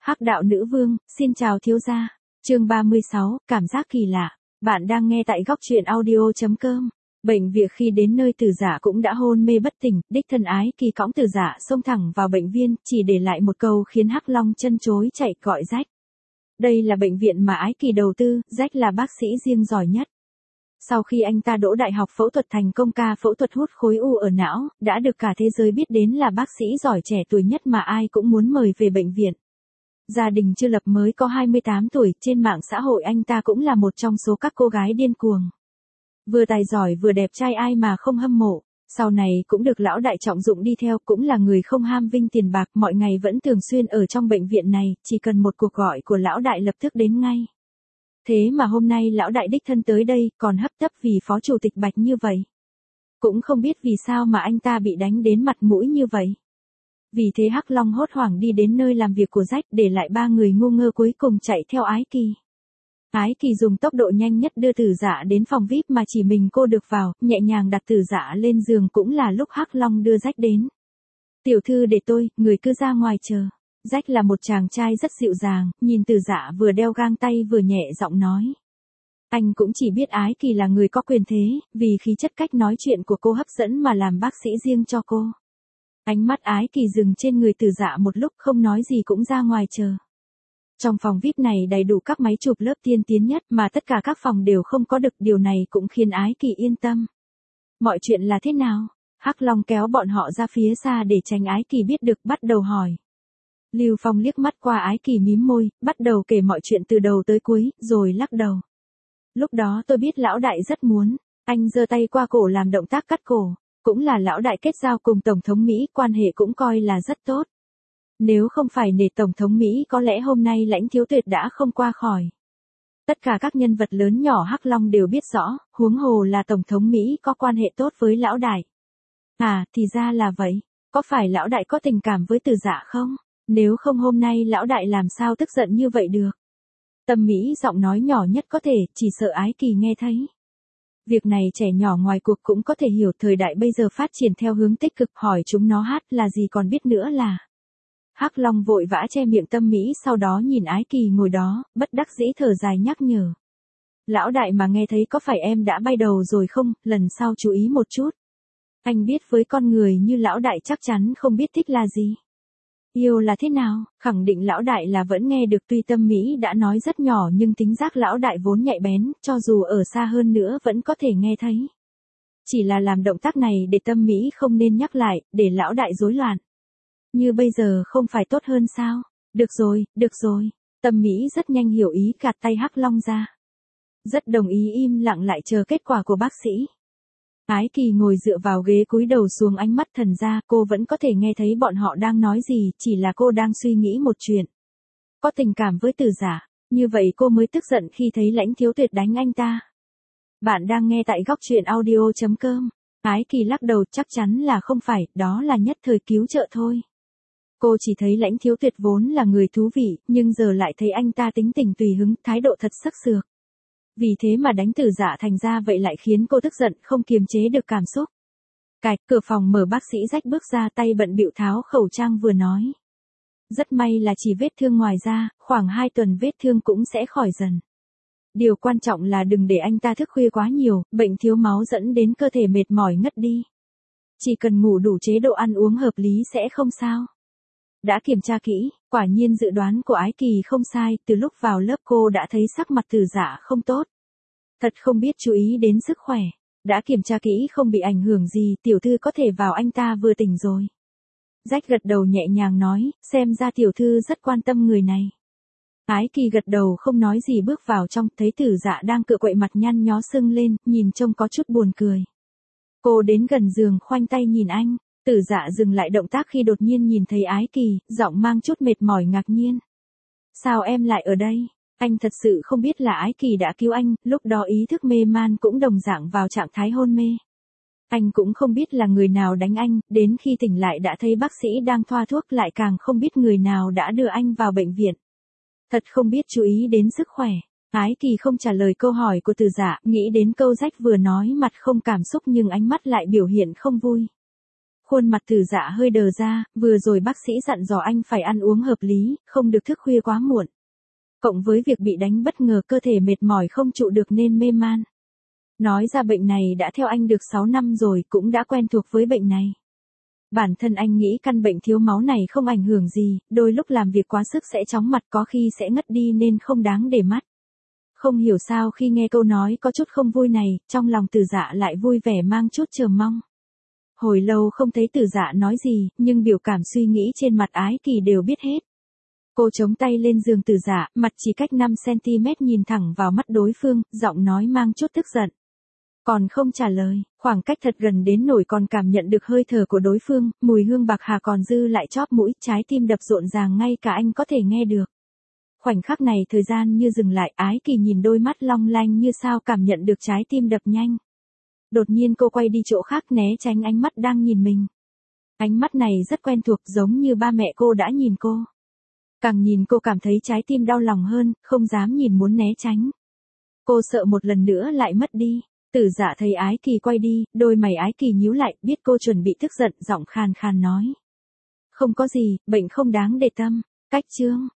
Hắc đạo nữ vương, xin chào thiếu gia. Chương 36, cảm giác kỳ lạ. Bạn đang nghe tại góc truyện audio.com. Bệnh viện khi đến nơi Từ Dạ cũng đã hôn mê bất tỉnh, đích thân Ái Kỳ cõng Từ Dạ xông thẳng vào bệnh viện, chỉ để lại một câu khiến Hắc Long chân chối chạy, gọi Jack. Đây là bệnh viện mà Ái Kỳ đầu tư, Jack là bác sĩ riêng giỏi nhất. Sau khi anh ta đỗ đại học phẫu thuật thành công, ca phẫu thuật hút khối u ở não, đã được cả thế giới biết đến là bác sĩ giỏi trẻ tuổi nhất mà ai cũng muốn mời về bệnh viện. Gia đình chưa lập, mới có 28 tuổi, trên mạng xã hội anh ta cũng là một trong số các cô gái điên cuồng. Vừa tài giỏi vừa đẹp trai, ai mà không hâm mộ. Sau này cũng được lão đại trọng dụng đi theo, cũng là người không ham vinh tiền bạc, mọi ngày vẫn thường xuyên ở trong bệnh viện này, chỉ cần một cuộc gọi của lão đại lập tức đến ngay. Thế mà hôm nay lão đại đích thân tới đây, còn hấp tấp vì phó chủ tịch Bạch như vậy. Cũng không biết vì sao mà anh ta bị đánh đến mặt mũi như vậy. Vì thế Hắc Long hốt hoảng đi đến nơi làm việc của Jack, để lại ba người ngu ngơ cuối cùng chạy theo Ái Kỳ. Ái Kỳ dùng tốc độ nhanh nhất đưa Từ Dạ đến phòng VIP mà chỉ mình cô được vào, nhẹ nhàng đặt Từ Dạ lên giường, cũng là lúc Hắc Long đưa Jack đến. Tiểu thư để tôi, người cứ ra ngoài chờ. Jack là một chàng trai rất dịu dàng, nhìn Từ Dạ vừa đeo găng tay vừa nhẹ giọng nói. Anh cũng chỉ biết Ái Kỳ là người có quyền thế, vì khí chất cách nói chuyện của cô hấp dẫn mà làm bác sĩ riêng cho cô. Ánh mắt Ái Kỳ dừng trên người Từ Dạ một lúc, không nói gì cũng ra ngoài chờ. Trong phòng VIP này đầy đủ các máy chụp lớp tiên tiến nhất, mà tất cả các phòng đều không có được, điều này cũng khiến Ái Kỳ yên tâm. Mọi chuyện là thế nào? Hắc Long kéo bọn họ ra phía xa để tránh Ái Kỳ biết được, bắt đầu hỏi. Lưu Phong liếc mắt qua Ái Kỳ mím môi, bắt đầu kể mọi chuyện từ đầu tới cuối, rồi lắc đầu. Lúc đó tôi biết lão đại rất muốn, anh giơ tay qua cổ làm động tác cắt cổ. Cũng là lão đại kết giao cùng Tổng thống Mỹ, quan hệ cũng coi là rất tốt. Nếu không phải nể Tổng thống Mỹ, có lẽ hôm nay Lãnh Thiếu Tuyệt đã không qua khỏi. Tất cả các nhân vật lớn nhỏ Hắc Long đều biết rõ, huống hồ là Tổng thống Mỹ có quan hệ tốt với lão đại. À, thì ra là vậy. Có phải lão đại có tình cảm với Từ Dạ không? Nếu không hôm nay lão đại làm sao tức giận như vậy được? Tâm Mỹ giọng nói nhỏ nhất có thể, chỉ sợ Ái Kỳ nghe thấy. Việc này trẻ nhỏ ngoài cuộc cũng có thể hiểu, thời đại bây giờ phát triển theo hướng tích cực, hỏi chúng nó hát là gì còn biết nữa là. Hắc Long vội vã che miệng Tâm Mỹ, sau đó nhìn Ái Kỳ ngồi đó, bất đắc dĩ thở dài nhắc nhở. Lão đại mà nghe thấy có phải em đã bay đầu rồi không, lần sau chú ý một chút. Anh biết với con người như lão đại chắc chắn không biết thích là gì. Yêu là thế nào, khẳng định lão đại là vẫn nghe được, tuy Tâm Mỹ đã nói rất nhỏ nhưng tính giác lão đại vốn nhạy bén, cho dù ở xa hơn nữa vẫn có thể nghe thấy. Chỉ là làm động tác này để Tâm Mỹ không nên nhắc lại, để lão đại rối loạn. Như bây giờ không phải tốt hơn sao? Được rồi. Tâm Mỹ rất nhanh hiểu ý, gạt tay Hắc Long ra. Rất đồng ý, im lặng lại chờ kết quả của bác sĩ. Ái Kỳ ngồi dựa vào ghế cúi đầu xuống, ánh mắt thần ra, cô vẫn có thể nghe thấy bọn họ đang nói gì, chỉ là cô đang suy nghĩ một chuyện. Có tình cảm với Từ Dạ, như vậy cô mới tức giận khi thấy Lãnh Thiếu Tuyệt đánh anh ta. Bạn đang nghe tại góc truyện audio.com. Ái Kỳ lắc đầu, chắc chắn là không phải, đó là nhất thời cứu trợ thôi. Cô chỉ thấy Lãnh Thiếu Tuyệt vốn là người thú vị, nhưng giờ lại thấy anh ta tính tình tùy hứng, thái độ thật sắc sược. Vì thế mà đánh Từ Dạ thành ra vậy lại khiến cô tức giận, không kiềm chế được cảm xúc. Cạch, cửa phòng mở, bác sĩ Jack bước ra, tay bận bịu tháo khẩu trang vừa nói. Rất may là chỉ vết thương, ngoài ra, khoảng 2 tuần vết thương cũng sẽ khỏi dần. Điều quan trọng là đừng để anh ta thức khuya quá nhiều, bệnh thiếu máu dẫn đến cơ thể mệt mỏi ngất đi. Chỉ cần ngủ đủ, chế độ ăn uống hợp lý sẽ không sao. Đã kiểm tra kỹ, quả nhiên dự đoán của Ái Kỳ không sai, từ lúc vào lớp cô đã thấy sắc mặt Từ Dạ không tốt. Thật không biết chú ý đến sức khỏe. Đã kiểm tra kỹ không bị ảnh hưởng gì, tiểu thư có thể vào, anh ta vừa tỉnh rồi. Jack gật đầu nhẹ nhàng nói, xem ra tiểu thư rất quan tâm người này. Ái Kỳ gật đầu không nói gì, bước vào trong, thấy Từ Dạ đang cựa quậy, mặt nhăn nhó sưng lên, nhìn trông có chút buồn cười. Cô đến gần giường, khoanh tay nhìn anh. Từ Dạ dừng lại động tác khi đột nhiên nhìn thấy Ái Kỳ, giọng mang chút mệt mỏi ngạc nhiên. Sao em lại ở đây? Anh thật sự không biết là Ái Kỳ đã cứu anh, lúc đó ý thức mê man cũng đồng dạng vào trạng thái hôn mê. Anh cũng không biết là người nào đánh anh, đến khi tỉnh lại đã thấy bác sĩ đang thoa thuốc, lại càng không biết người nào đã đưa anh vào bệnh viện. Thật không biết chú ý đến sức khỏe. Ái Kỳ không trả lời câu hỏi của Từ Dạ, nghĩ đến câu Jack vừa nói, mặt không cảm xúc nhưng ánh mắt lại biểu hiện không vui. Khuôn mặt Từ Dạ hơi đờ ra, vừa rồi bác sĩ dặn dò anh phải ăn uống hợp lý, không được thức khuya quá muộn. Cộng với việc bị đánh bất ngờ cơ thể mệt mỏi không trụ được nên mê man. Nói ra bệnh này đã theo anh được 6 năm rồi, cũng đã quen thuộc với bệnh này. Bản thân anh nghĩ căn bệnh thiếu máu này không ảnh hưởng gì, đôi lúc làm việc quá sức sẽ chóng mặt, có khi sẽ ngất đi nên không đáng để mắt. Không hiểu sao khi nghe câu nói có chút không vui này, trong lòng Từ Dạ lại vui vẻ mang chút chờ mong. Hồi lâu không thấy Từ Dạ nói gì, nhưng biểu cảm suy nghĩ trên mặt Ái Kỳ đều biết hết. Cô chống tay lên giường Từ Dạ, mặt chỉ cách 5 cm nhìn thẳng vào mắt đối phương, giọng nói mang chút tức giận. Còn không trả lời, khoảng cách thật gần đến nỗi còn cảm nhận được hơi thở của đối phương, mùi hương bạc hà còn dư lại chóp mũi, trái tim đập rộn ràng ngay cả anh có thể nghe được. Khoảnh khắc này thời gian như dừng lại, Ái Kỳ nhìn đôi mắt long lanh như sao cảm nhận được trái tim đập nhanh. Đột nhiên cô quay đi chỗ khác né tránh ánh mắt đang nhìn mình. Ánh mắt này rất quen thuộc, giống như ba mẹ cô đã nhìn cô. Càng nhìn cô cảm thấy trái tim đau lòng hơn, không dám nhìn muốn né tránh. Cô sợ một lần nữa lại mất đi. Từ Dạ thấy Ái Kỳ quay đi, đôi mày Ái Kỳ nhíu lại, biết cô chuẩn bị tức giận, giọng khàn khàn nói. Không có gì, bệnh không đáng để tâm. Cách chương.